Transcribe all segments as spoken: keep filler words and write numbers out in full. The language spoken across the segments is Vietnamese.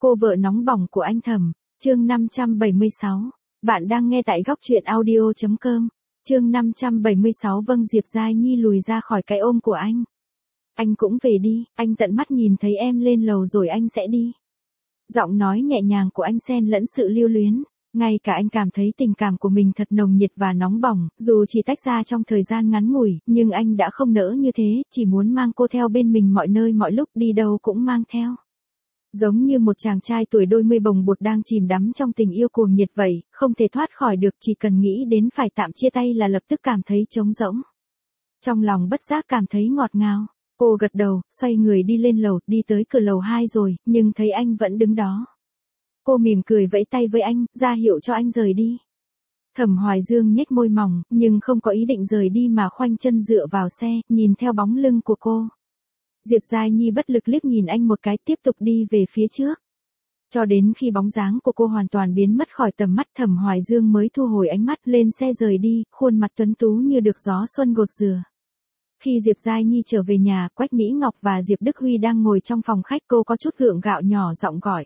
Cô vợ nóng bỏng của anh Thẩm, chương năm trăm bảy mươi sáu. Bạn đang nghe tại góc truyện audio chấm com. Chương năm trăm bảy mươi sáu. Vâng, Diệp Giai Nhi lùi ra khỏi cái ôm của anh. Anh cũng về đi, anh tận mắt nhìn thấy em lên lầu rồi anh sẽ đi. Giọng nói nhẹ nhàng của anh xen lẫn sự lưu luyến. Ngay cả anh cảm thấy tình cảm của mình thật nồng nhiệt và nóng bỏng, dù chỉ tách ra trong thời gian ngắn ngủi, nhưng anh đã không nỡ như thế, chỉ muốn mang cô theo bên mình mọi nơi mọi lúc, đi đâu cũng mang theo. Giống như một chàng trai tuổi đôi mươi bồng bột đang chìm đắm trong tình yêu cuồng nhiệt vậy, không thể thoát khỏi được, chỉ cần nghĩ đến phải tạm chia tay là lập tức cảm thấy trống rỗng. Trong lòng bất giác cảm thấy ngọt ngào. Cô gật đầu, xoay người đi lên lầu, đi tới cửa lầu hai rồi, nhưng thấy anh vẫn đứng đó. Cô mỉm cười vẫy tay với anh, ra hiệu cho anh rời đi. Thẩm Hoài Dương nhếch môi mỏng, nhưng không có ý định rời đi mà khoanh chân dựa vào xe, nhìn theo bóng lưng của cô. Diệp Giai Nhi bất lực liếc nhìn anh một cái, tiếp tục đi về phía trước. Cho đến khi bóng dáng của cô hoàn toàn biến mất khỏi tầm mắt, Thẩm Hoài Dương mới thu hồi ánh mắt, lên xe rời đi, khuôn mặt tuấn tú như được gió xuân gột rửa. Khi Diệp Giai Nhi trở về nhà, Quách Mỹ Ngọc và Diệp Đức Huy đang ngồi trong phòng khách, cô có chút gượng gạo nhỏ giọng gọi.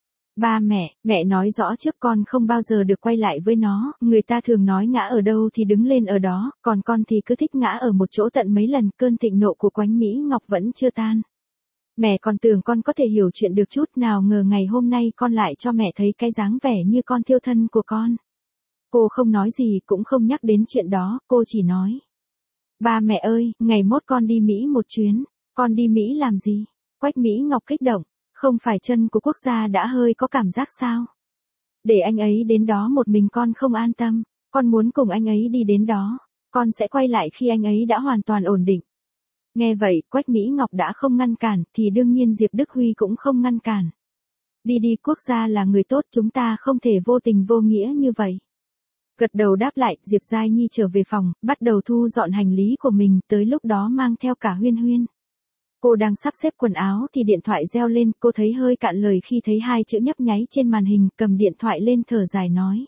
Ba mẹ, mẹ nói rõ trước con không bao giờ được quay lại với nó, người ta thường nói ngã ở đâu thì đứng lên ở đó, còn con thì cứ thích ngã ở một chỗ tận mấy lần. Cơn thịnh nộ của Quách Mỹ Ngọc vẫn chưa tan. Mẹ còn tưởng con có thể hiểu chuyện được chút, nào ngờ ngày hôm nay con lại cho mẹ thấy cái dáng vẻ như con thiêu thân của con. Cô không nói gì, cũng không nhắc đến chuyện đó, cô chỉ nói. Ba mẹ ơi, ngày mốt con đi Mỹ một chuyến. Con đi Mỹ làm gì? Quách Mỹ Ngọc kích động. Không phải chân của quốc gia đã hơi có cảm giác sao? Để anh ấy đến đó một mình con không an tâm. Con muốn cùng anh ấy đi đến đó. Con sẽ quay lại khi anh ấy đã hoàn toàn ổn định. Nghe vậy, Quách Mỹ Ngọc đã không ngăn cản, thì đương nhiên Diệp Đức Huy cũng không ngăn cản. Đi đi, quốc gia là người tốt, chúng ta không thể vô tình vô nghĩa như vậy. Gật đầu đáp lại, Diệp Giai Nhi trở về phòng, bắt đầu thu dọn hành lý của mình, tới lúc đó mang theo cả Huyên Huyên. Cô đang sắp xếp quần áo thì điện thoại reo lên, cô thấy hơi cạn lời khi thấy hai chữ nhấp nháy trên màn hình, cầm điện thoại lên thở dài nói.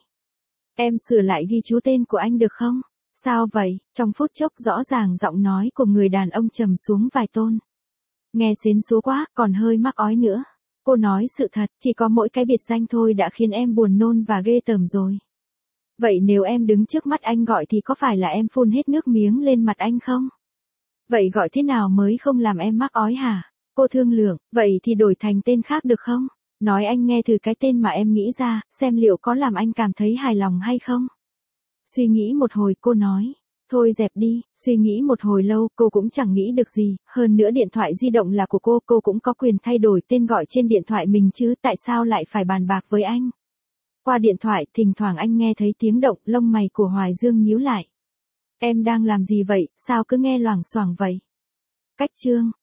Em sửa lại ghi chú tên của anh được không? Sao vậy? Trong phút chốc rõ ràng giọng nói của người đàn ông trầm xuống vài tôn. Nghe xến xúa quá, còn hơi mắc ói nữa. Cô nói sự thật, chỉ có mỗi cái biệt danh thôi đã khiến em buồn nôn và ghê tởm rồi. Vậy nếu em đứng trước mắt anh gọi thì có phải là em phun hết nước miếng lên mặt anh không? Vậy gọi thế nào mới không làm em mắc ói hả? Cô thương lượng, vậy thì đổi thành tên khác được không? Nói anh nghe thử cái tên mà em nghĩ ra, xem liệu có làm anh cảm thấy hài lòng hay không? Suy nghĩ một hồi cô nói, thôi dẹp đi. Suy nghĩ một hồi lâu cô cũng chẳng nghĩ được gì, hơn nữa điện thoại di động là của cô, cô cũng có quyền thay đổi tên gọi trên điện thoại mình chứ, tại sao lại phải bàn bạc với anh? Qua điện thoại, thỉnh thoảng anh nghe thấy tiếng động, lông mày của Hoài Dương nhíu lại. Em đang làm gì vậy, sao cứ nghe loảng xoảng vậy? Cách chương.